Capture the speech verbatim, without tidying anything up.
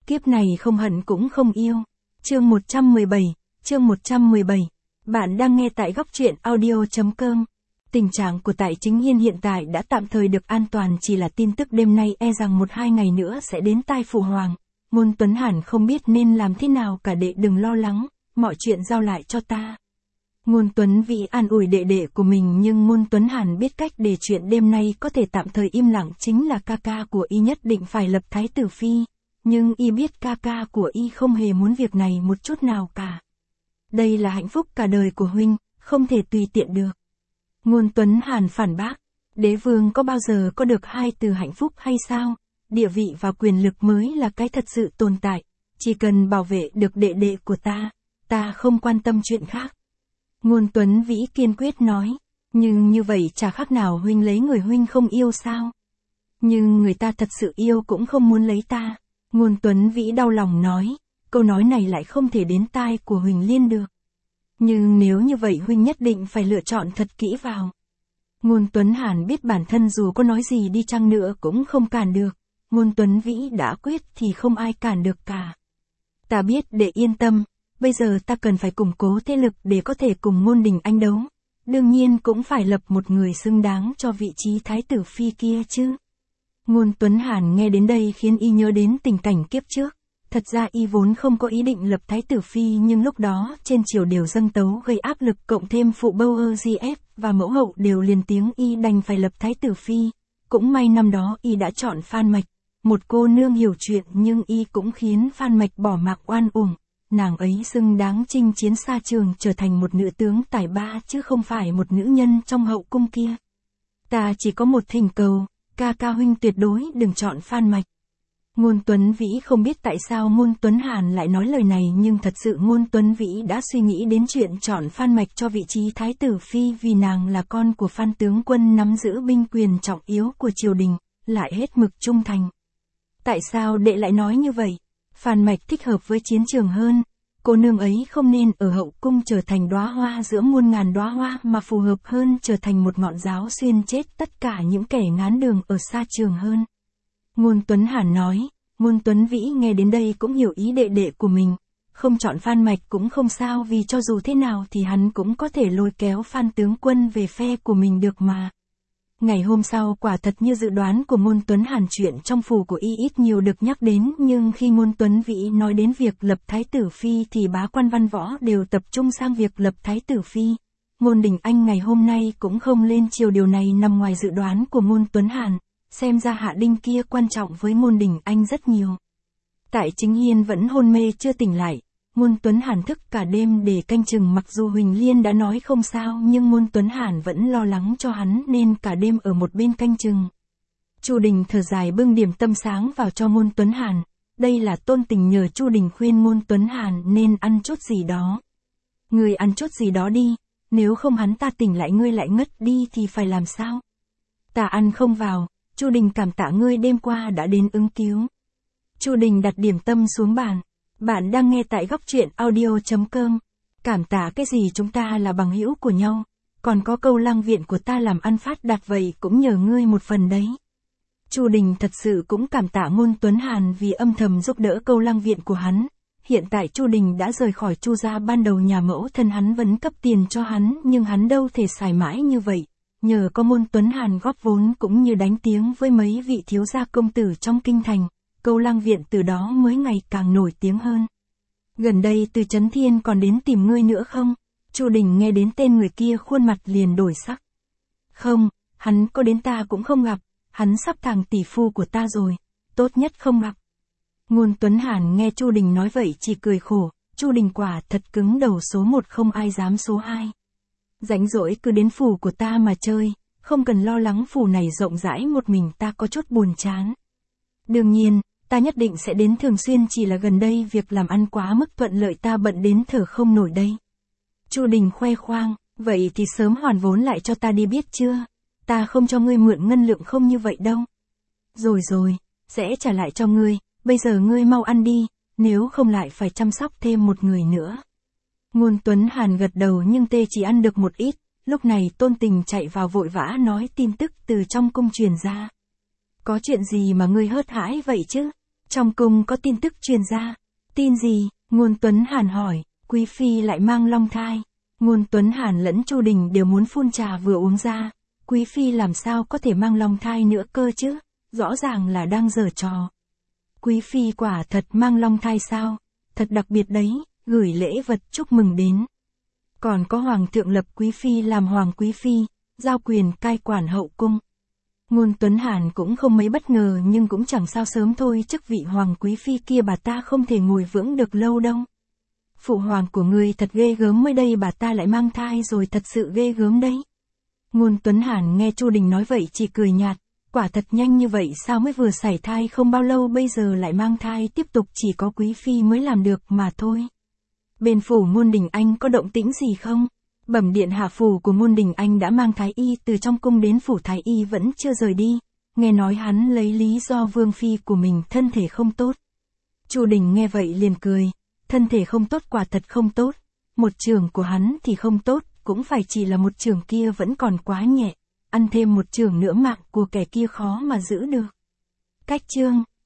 Kiếp này không hận cũng không yêu. Chương một trăm mười bảy, chương một trăm mười bảy. Bạn đang nghe tại góc truyện audio.com. Tình trạng của Tại Chính Hiên hiện tại đã tạm thời được an toàn, chỉ là tin tức đêm nay e rằng một hai ngày nữa sẽ đến tai phụ hoàng. Ngôn Tuấn hẳn không biết nên làm thế nào cả, đệ đừng lo lắng, mọi chuyện giao lại cho ta. Ngôn Tuấn Vĩ an ủi đệ đệ của mình, nhưng Ngôn Tuấn Hàn biết cách để chuyện đêm nay có thể tạm thời im lặng chính là ca ca của y nhất định phải lập thái tử phi. Nhưng y biết ca ca của y không hề muốn việc này một chút nào cả. Đây là hạnh phúc cả đời của huynh, không thể tùy tiện được. Ngôn Tuấn Hàn phản bác, đế vương có bao giờ có được hai từ hạnh phúc hay sao? Địa vị và quyền lực mới là cái thật sự tồn tại, chỉ cần bảo vệ được đệ đệ của ta, ta không quan tâm chuyện khác. Ngôn Tuấn Vĩ kiên quyết nói, nhưng như vậy chả khác nào huynh lấy người huynh không yêu sao? Nhưng người ta thật sự yêu cũng không muốn lấy ta. Ngôn Tuấn Vĩ đau lòng nói, câu nói này lại không thể đến tai của Huỳnh Liên được. Nhưng nếu như vậy huynh nhất định phải lựa chọn thật kỹ vào. Ngôn Tuấn Hàn biết bản thân dù có nói gì đi chăng nữa cũng không cản được. Ngôn Tuấn Vĩ đã quyết thì không ai cản được cả. Ta biết, để yên tâm, bây giờ ta cần phải củng cố thế lực để có thể cùng Ngôn Đình Anh đấu. Đương nhiên cũng phải lập một người xứng đáng cho vị trí thái tử phi kia chứ. Ngôn Tuấn Hàn nghe đến đây khiến y nhớ đến tình cảnh kiếp trước. Thật ra y vốn không có ý định lập thái tử phi, nhưng lúc đó trên triều đều dâng tấu gây áp lực, cộng thêm phụ bâu ơ giê ép và mẫu hậu đều liền tiếng, y đành phải lập thái tử phi. Cũng may năm đó y đã chọn Phan Mạch, một cô nương hiểu chuyện, nhưng y cũng khiến Phan Mạch bỏ mặc oan uổng. Nàng ấy xứng đáng chinh chiến xa trường, trở thành một nữ tướng tài ba chứ không phải một nữ nhân trong hậu cung kia. Ta chỉ có một thỉnh cầu, ca ca huynh tuyệt đối đừng chọn Phan Mạch. Ngôn Tuấn Vĩ không biết tại sao Ngôn Tuấn Hàn lại nói lời này, nhưng thật sự Ngôn Tuấn Vĩ đã suy nghĩ đến chuyện chọn Phan Mạch cho vị trí thái tử phi, vì nàng là con của Phan tướng quân nắm giữ binh quyền trọng yếu của triều đình, lại hết mực trung thành. Tại sao đệ lại nói như vậy? Phan Mạch thích hợp với chiến trường hơn. Cô nương ấy không nên ở hậu cung trở thành đóa hoa giữa muôn ngàn đóa hoa, mà phù hợp hơn trở thành một ngọn giáo xuyên chết tất cả những kẻ ngán đường ở xa trường hơn. Ngôn Tuấn Hàn nói. Ngôn Tuấn Vĩ nghe đến đây cũng hiểu ý đệ đệ của mình. Không chọn Phan Mạch cũng không sao, vì cho dù thế nào thì hắn cũng có thể lôi kéo Phan tướng quân về phe của mình được mà. Ngày hôm sau quả thật như dự đoán của Ngôn Tuấn Hàn, chuyện trong phủ của y ít nhiều được nhắc đến, nhưng khi Ngôn Tuấn Vĩ nói đến việc lập thái tử phi thì bá quan văn võ đều tập trung sang việc lập thái tử phi. Ngôn Đình Anh ngày hôm nay cũng không lên triều, điều này nằm ngoài dự đoán của Ngôn Tuấn Hàn. Xem ra Hạ Đinh kia quan trọng với Ngôn Đình Anh rất nhiều. Tại Chính Hiên vẫn hôn mê chưa tỉnh lại. Ngôn Tuấn Hàn thức cả đêm để canh chừng, mặc dù Huỳnh Liên đã nói không sao, nhưng Ngôn Tuấn Hàn vẫn lo lắng cho hắn nên cả đêm ở một bên canh chừng. Chu Đình thở dài bưng điểm tâm sáng vào cho Ngôn Tuấn Hàn. Đây là Tôn Tình nhờ Chu Đình khuyên Ngôn Tuấn Hàn nên ăn chút gì đó. Ngươi ăn chút gì đó đi, nếu không hắn ta tỉnh lại ngươi lại ngất đi thì phải làm sao? Ta ăn không vào. Chu Đình cảm tạ ngươi đêm qua đã đến ứng cứu. Chu Đình đặt điểm tâm xuống bàn. Bạn đang nghe tại góc truyện audio.com. Cảm tạ cái gì, chúng ta là bằng hữu của nhau. Còn có Câu Lang Viện của ta làm ăn phát đạt vậy cũng nhờ ngươi một phần đấy. Chu Đình thật sự cũng cảm tạ Ngôn Tuấn Hàn vì âm thầm giúp đỡ Câu Lang Viện của hắn. Hiện tại Chu Đình đã rời khỏi Chu gia, ban đầu nhà mẫu thân hắn vẫn cấp tiền cho hắn, nhưng hắn đâu thể xài mãi như vậy. Nhờ có Ngôn Tuấn Hàn góp vốn cũng như đánh tiếng với mấy vị thiếu gia công tử trong kinh thành, Câu Lang Viện từ đó mới ngày càng nổi tiếng hơn. Gần đây Từ Chấn Thiên còn đến tìm ngươi nữa không? Chu Đình nghe đến tên người kia khuôn mặt liền đổi sắc. Không, hắn có đến ta cũng không gặp, hắn sắp thành tỷ phu của ta rồi, tốt nhất không gặp. Ngôn Tuấn Hàn nghe Chu Đình nói vậy chỉ cười khổ, Chu Đình quả thật cứng đầu, số một không ai dám số hai. Rảnh rỗi cứ đến phủ của ta mà chơi, không cần lo lắng, phủ này rộng rãi một mình ta có chút buồn chán. Đương nhiên, ta nhất định sẽ đến thường xuyên, chỉ là gần đây việc làm ăn quá mức thuận lợi, ta bận đến thở không nổi đây. Chu Đình khoe khoang, vậy thì sớm hoàn vốn lại cho ta đi biết chưa? Ta không cho ngươi mượn ngân lượng không như vậy đâu. Rồi rồi, sẽ trả lại cho ngươi, bây giờ ngươi mau ăn đi, nếu không lại phải chăm sóc thêm một người nữa. Ngôn Tuấn Hàn gật đầu nhưng tê chỉ ăn được một ít. Lúc này Tôn Tình chạy vào vội vã nói tin tức từ trong cung truyền ra. Có chuyện gì mà ngươi hớt hãi vậy chứ? Trong cung có tin tức truyền ra. Tin gì? Ngôn Tuấn Hàn hỏi. Quý phi lại mang long thai. Ngôn Tuấn Hàn lẫn Chu Đình đều muốn phun trà vừa uống ra. Quý phi làm sao có thể mang long thai nữa cơ chứ? Rõ ràng là đang giở trò. Quý phi quả thật mang long thai sao? Thật đặc biệt đấy, gửi lễ vật chúc mừng đến. Còn có hoàng thượng lập quý phi làm hoàng quý phi, giao quyền cai quản hậu cung. Ngôn Tuấn Hàn cũng không mấy bất ngờ nhưng cũng chẳng sao, sớm thôi chức vị hoàng quý phi kia bà ta không thể ngồi vững được lâu đâu. Phụ hoàng của người thật ghê gớm, mới đây bà ta lại mang thai rồi, thật sự ghê gớm đấy. Ngôn Tuấn Hàn nghe Chu Đình nói vậy chỉ cười nhạt, quả thật nhanh như vậy sao, mới vừa sảy thai không bao lâu bây giờ lại mang thai, tiếp tục chỉ có quý phi mới làm được mà thôi. Bên phủ Ngôn Đình Anh có động tĩnh gì không? Bẩm điện hạ, phủ của Ngôn Đình Anh đã mang thái y từ trong cung đến phủ, thái y vẫn chưa rời đi, nghe nói hắn lấy lý do vương phi của mình thân thể không tốt. Chu Đình nghe vậy liền cười, thân thể không tốt quả thật không tốt, một chưởng của hắn thì không tốt, cũng phải chỉ là một chưởng kia vẫn còn quá nhẹ, ăn thêm một chưởng nữa mạng của kẻ kia khó mà giữ được. Cách chương